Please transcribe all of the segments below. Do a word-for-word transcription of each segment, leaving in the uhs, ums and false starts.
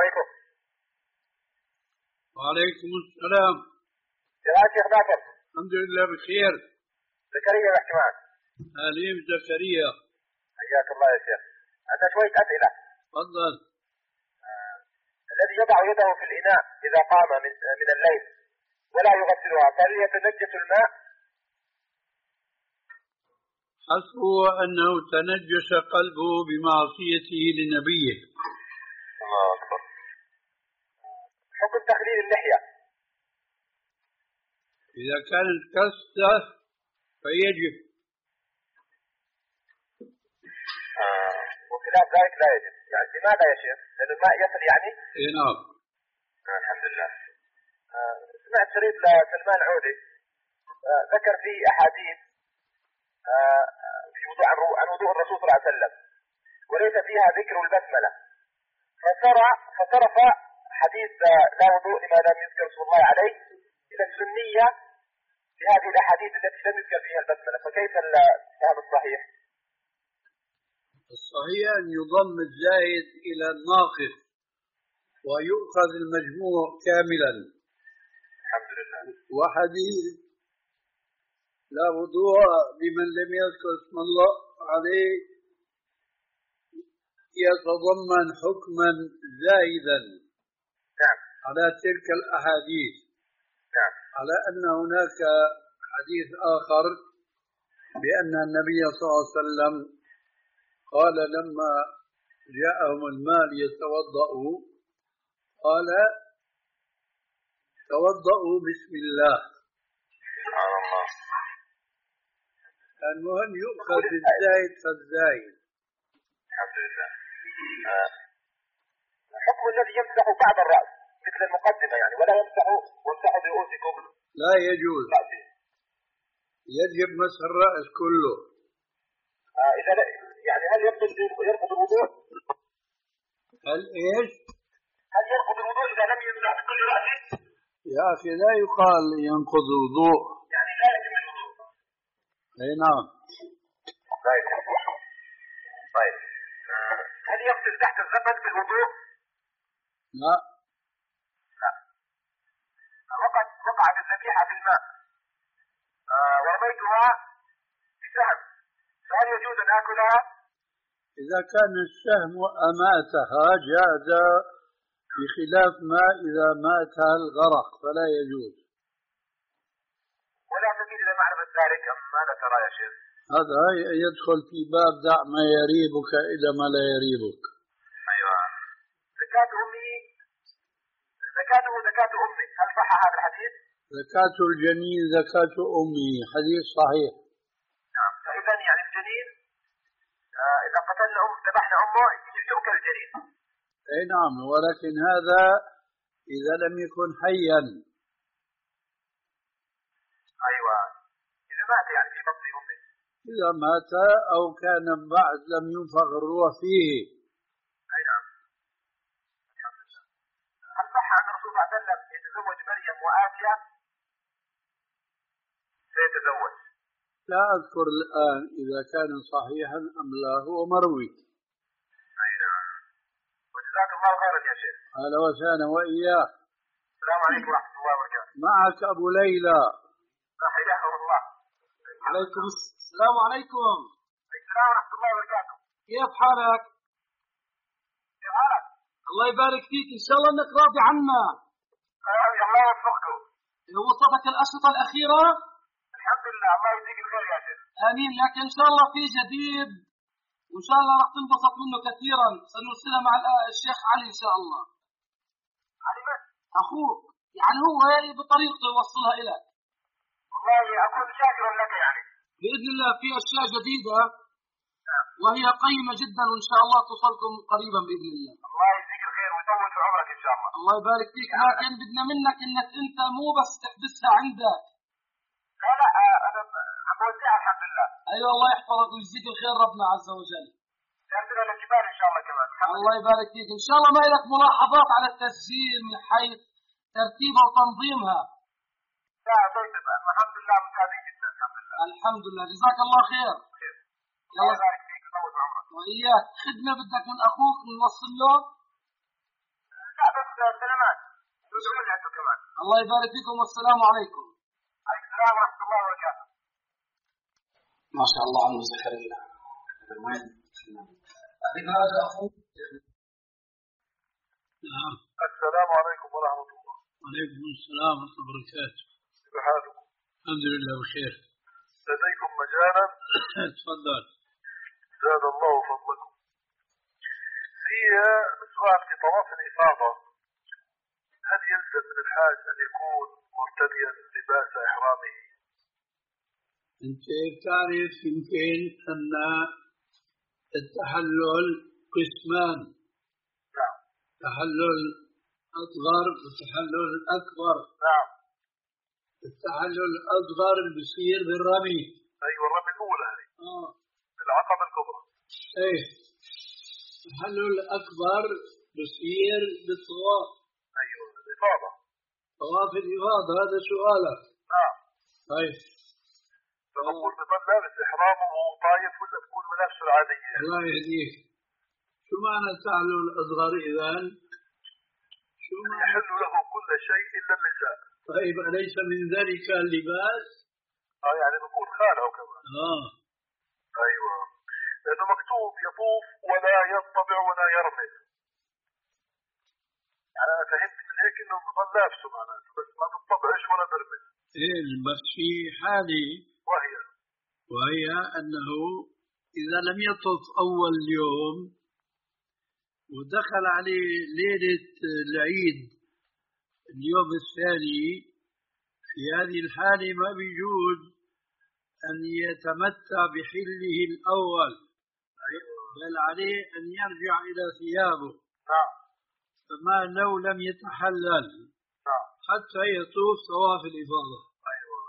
عليكم. وعليكم السلام. يا شيخ باكر. الحمد لله بخير. زكريا بحكي معك. أهلين زكريا. حياك الله يا شيخ. عندنا شوية أسئلة. تفضل. آه. الذي يضع يده في الإناء إذا قام من من الليل ولا يغسلها فهل يتنجس الماء؟ حسبه أنه تنجس قلبه بمعصيته لنبيه. الله أكبر. حكم تخليل اللحية. إذا كانت كسة فيجب. آه. وخلاف ذلك لا يجب. يعني لماذا يا شيخ؟ لأن الماء يصل يعني؟ إيه نعم. آه الحمد لله. آه. سمعت شريط لسلمان عودي آه. ذكر فيه أحاديث آه. في وضوء عن وضوء الرسول صلى الله عليه وسلم وليس فيها ذكر البسملة، فصرع فصرف حديث لا وضوء لما لم يذكر رسول الله عليه إلى السنية لهذه الأحاديث التي لم يذكر فيها البسملة، فكيف الفهم الصحيح؟ الصحيح أن يضم الزائد إلى الناقص ويؤخذ المجموع كاملا. الحمد لله. وحديث لا وضوء لمن لم يذكر اسم الله عليه يتضمن حكما زائدا نعم. على تلك الأحاديث. نعم. على أن هناك حديث آخر بأن النبي صلى الله عليه وسلم قال لما جاءهم الماء ليتوضأوا قال توضأوا بسم الله. سبحان الله. المهم يؤخذ بالزايد فالزايد. الحمد لله. آه. الحكم الذي يمسح بعض الرأس مثل المقدمة يعني ولا يمسح وامسحوا برؤوسكم. لا يجوز. رأسي. يجب مسح الرأس كله. آه. إذا يعني هل يرفض يرفض الوضوء؟ هل ايش؟ هل يرفض الوضوء إذا لم يمسح بكل رأسه؟ يا أخي لا يقال ينقض الوضوء. يعني لا يجب الوضوء. اي نعم. طيب. طيب. آه. هل يغسل تحت الزبد بالوضوء؟ لا. لا. وقد وقعت الذبيحة في الماء آه. ورميتها بسهم فهل يجوز أن آكلها؟ إذا كان السهم أماتها جاز، بخلاف ما إذا ماتها الغرق فلا يجوز. ولا سبيل إلى معرفة ذلك أم ماذا ترى يا شيخ؟ هذا يدخل في باب دع ما يريبك إلى ما لا يريبك. أيوة. زكاة أمي زكاته زكاة أمي، هل صح هذا الحديث؟ زكاة الجنين زكاة أمي، حديث صحيح. نعم. فإذا يعني الجنين آه إذا قتلنا أم ذبحنا أمه يؤكل الجنين. أي نعم، ولكن هذا إذا لم يكن حيا. أيوة. إذا مات يعني في بطن أمه. إذا مات أو كان بعد لم ينفخ الروح فيه. أي نعم. الحمد لله. هل صح أن الرسول صلى الله عليه وسلم يتزوج مريم وآسيا؟ سيتزوج. لا أذكر الآن إذا كان صحيحا أم لا، هو مروي. أي نعم. وجزاك الله خيرا يا شيخ. أهلا وسهلا وإياك. السلام عليكم ورحمة الله وبركاته. معك أبو ليلى. حياكم الله. عليكم السلام عليكم. السلام ورحمة الله وبركاته. كيف حالك؟ كيف حالك؟ الله يبارك فيك، إن شاء الله إنك راضي عنا. آمين. الله يوفقكم. وصلتك الأشرطة الأخيرة؟ الحمد لله. الله يجزيك الخير يا شيخ. آمين. لكن إن شاء الله في جديد وإن شاء الله راح تنبسط منه كثيرا، سنرسلها مع الشيخ علي إن شاء الله. علي من؟ أخوك، يعني هو بطريقته يوصلها إليك. والله أكون شاكرا لك يعني. بإذن الله في أشياء جديدة وهي قيمة جدا وإن شاء الله توصلكم قريبا بإذن الله. الله يجزيك الخير ويطول في عمرك إن شاء الله. الله يبارك فيك. لكن بدنا منك إنك أنت مو بس تحبسها عندك. لا لا أنا بوديها الحمد لله. أيوة الله يحفظك ويجزيك الخير ربنا عز وجل. سيرسلها للجبال إن شاء الله كمان. الله يبارك فيك. إن شاء الله ما لك ملاحظات على التسجيل من حيث ترتيبها وتنظيمها؟ لا طيب الحمد لله متابعين جدا الحمد لله. الحمد لله. جزاك الله خير. الله يبارك فيك ويطول في عمرك. وإياك. خدمة بدك من أخوك نوصل له؟ لا أستاذ سليمان ندعو لك كمان. الله يبارك فيكم والسلام عليكم. عليكم السلام ورحمة الله وبركاته. ما شاء الله عنه زكريا. السلام عليكم ورحمة الله. وعليكم السلام ورحمة الله وبركاته. كيف حالكم؟ الحمد لله بخير. لديكم مجالا؟ تفضل. زاد الله فضلكم. في سؤال في طواف الإفاضة، هل يلزم من الحاج أن يكون مرتديا لباس إحرامه؟ أنت تعرف يمكن أن التحلل قسمان. نعم. تحلل أصغر وتحلل أكبر. نعم. التحلل الأصغر بصير بالرمي. أيوة الرمي الأولى هذه. آه. العقبة الكبرى. إيه. التحلل الأكبر بصير بالطواف. أيوة الإفاضة. طواف الإفاضة هذا سؤالك. نعم. طيب. فنقول بطل لابس إحرامه طايف ولا بكون ملابسه العادية؟ الله يهديك. شو معنى التحلل الأصغر إذن؟ شو معنى؟ يحل له كل شيء إلا النساء. طيب أليس من ذلك اللباس؟ آه يعني بكون خاله كمان. آه. أيوة. لأنه مكتوب يطوف ولا يطبع ولا يرمي. يعني أنا فهمت من هيك إنه بضل لابسه معناته بس ما بتطبعش ولا برمي. إيه بس في حالة وهي وهي أنه إذا لم يطف أول يوم ودخل عليه ليلة العيد اليوم الثاني، في هذه الحالة ما بيجوز أن يتمتع بحله الأول، بل عليه أن يرجع إلى ثيابه. نعم. فما لو لم يتحلل نعم. حتى يطوف طواف الإفاضة. أيوة.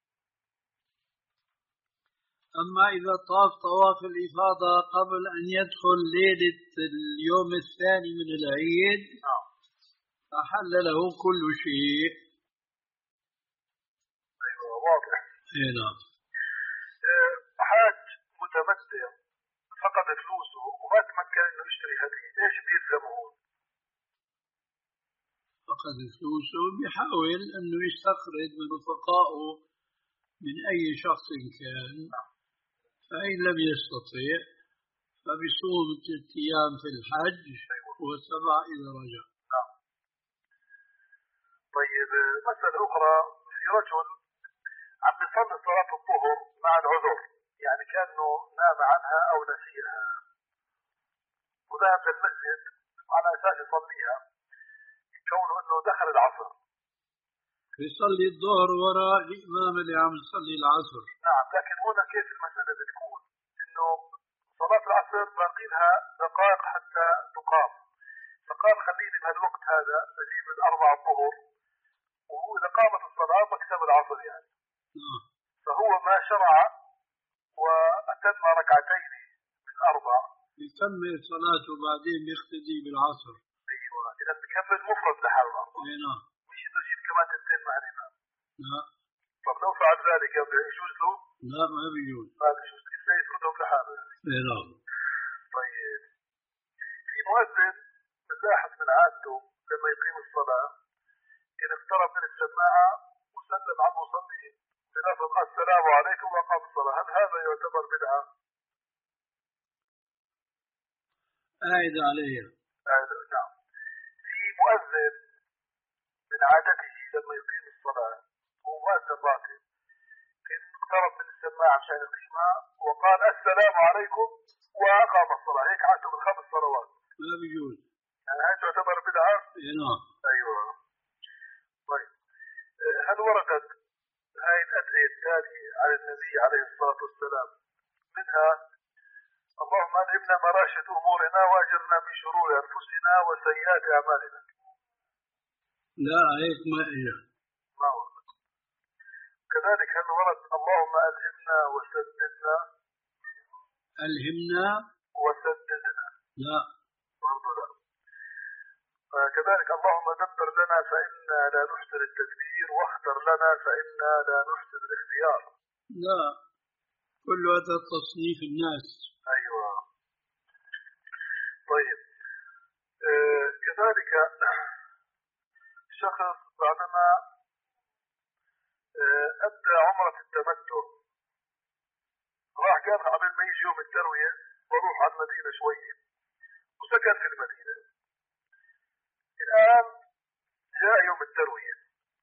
أما إذا طاف طواف الإفاضة قبل أن يدخل ليلة اليوم الثاني من العيد، نعم. فحل له كل شيء. أيوة واضح. إيه نعم. أه حاج متمتع فقد فلوسه وما تمكن إنه يشتري هدية، إيش بيلزمه؟ فقد فلوسه بيحاول أنه يستقرض من رفقائه من أي شخص كان، فإن لم يستطع فبيصوم ثلاثة أيام في الحج وسبع إذا رجع. طيب مسألة أخرى، في رجل عم بيصلي صلاة الظهر مع العذر، يعني كأنه نام عنها أو نسيها وذهب للمسجد على أساس يصليها، كونه أنه دخل العصر. يصلي الظهر وراء الإمام اللي عم يصلي العصر. نعم. لكن هنا كيف المسألة بتكون؟ إنه صلاة العصر باقي لها دقائق حتى تقام، فقال خليني بهالوقت هذا أجيب الأربع الظهر وإذا قامت الصلاة بكتب العصر يعني. نعم. فهو ما شرع وأتم ركعتين من أربع، يكمل صلاته بعدين يختدي بالعصر. أيوة. إذا بكمل مفرد لحاله. إيه نعم. مش إنه يجيب كمان تنتين مع الإمام. لا. طب لو فعل ذلك يجوز له؟ لا ما بيجوز. ما بيجوز، إلا يفردهم لحاله يعني. إيه نعم. طيب في مؤذن بنلاحظ من عادته لما يقيم الصلاة إن اقترب من السماعة وسلم على المصلين بلفظ السلام عليكم وأقام الصلاة، هل هذا يعتبر بدعة؟ أعد عليه. أعد. نعم. في مؤذن من عادته لما يقيم الصلاة هو مؤذن راتب إن اقترب من السماعة عشان يقيمها وقال السلام عليكم وأقام الصلاة، هيك عادته من خمس صلوات. ما بيجوز. يعني هل تعتبر بدعة؟ نعم. أيوة. طيب هل وردت هاي الأدعية التالية على النبي عليه الصلاة والسلام؟ منها اللهم ألهمنا مراشد أمورنا وأجرنا من شرور أنفسنا وسيئات أعمالنا. لا هيك ما إجا. ما ورد. كذلك هل ورد اللهم ألهمنا وسددنا؟ ألهمنا وسددنا. لا. برضو لا. كذلك اللهم دبر لنا فإنا لا نحسن التدبير واختر لنا فإنا لا نحسن الاختيار. لا كل هذا تصنيف الناس. أيوة. طيب آه كذلك شخص بعدما أدى عمرة التمتع راح قال قبل ما يجي يوم التروية بروح على المدينة شوية وسكن في المدينة. الآن جاء يوم التروية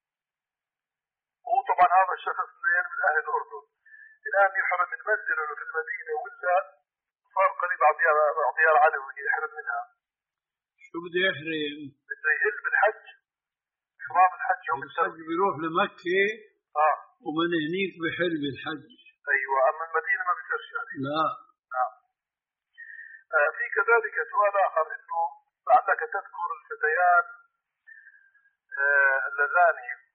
وهو طبعا هذا الشخص من أهل الأردن، الآن يحرم من منزله في المدينة ولا صار قريب على ديار علوي يحرم منها. شو بده يحرم؟ بده يهل بالحج، إحرام الحج يوم الحج بيروح لمكة اه ومن هنيك بحل بالحج. ايوه، اما المدينة ما بيصيرش يعني. لا. نعم. آه في كذلك سؤال اخر، انه لعلك تذكر الفتيان آه اللذان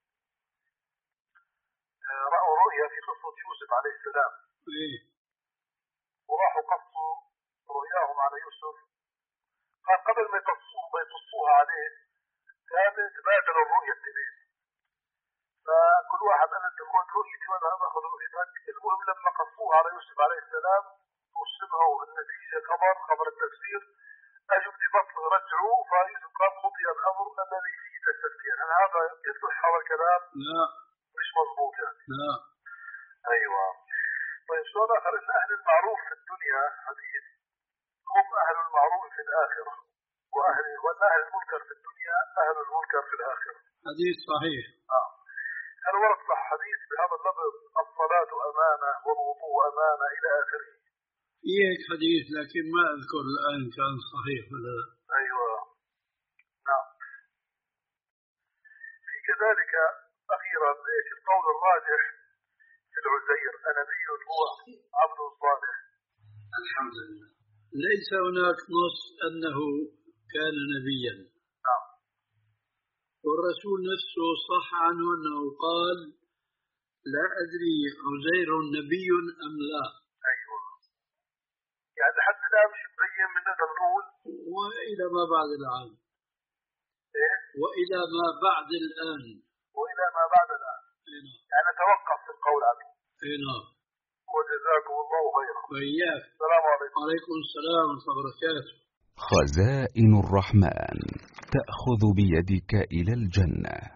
آه رأوا رؤيا في قصة يوسف عليه السلام. ايه. وراحوا قصوا رؤياهم على يوسف، قال قبل ما يقصوها ما يقصوها عليه كانت تبادل الرؤيا التنين، فكل واحد قال انت خذ رؤيتي وانا اخذ رؤيتك. المهم لما قصوها على يوسف عليه السلام وسمعوا النتيجه خبر خبر التفسير، اجوا بفصل رجعوا، فيوسف قال قضي الامر الذي فيه تستفتين. هل هذا يصح هذا الكلام؟ لا مش مضبوط يعني. لا. ايوه. طيب سؤال اخر، ان اهل المعروف في الدنيا حديث هم اهل المعروف في الاخره، واهل وان اهل المنكر في الدنيا اهل المنكر في الاخره. حديث صحيح. آه. هل ورد صح حديث بهذا اللفظ الصلاة أمانة والوضوء أمانة إلى آخره؟ في هيك حديث لكن ما أذكر الآن كان صحيح ولا لا. أيوة. نعم. في كذلك أخيرا إيش القول الراجح في العزير؟ أنبي هو عبد صالح؟ الحمد لله. ليس هناك نص أنه كان نبيا. نعم. والرسول نفسه صح عنه أنه قال لا أدري عزير نبي أم لا. أيوة. يعني حتى الآن مش مبين من هذا القول وإلى ما بعد الآن. إيه؟ وإلى ما بعد الآن. وإلى ما بعد الآن. إيه. يعني توقف في القول عليه. إيه نعم. وجزاكم الله خيرا. وإياك. السلام عليكم. وعليكم السلام ورحمة الله وبركاته. خزائن الرحمن تأخذ بيدك إلى الجنة.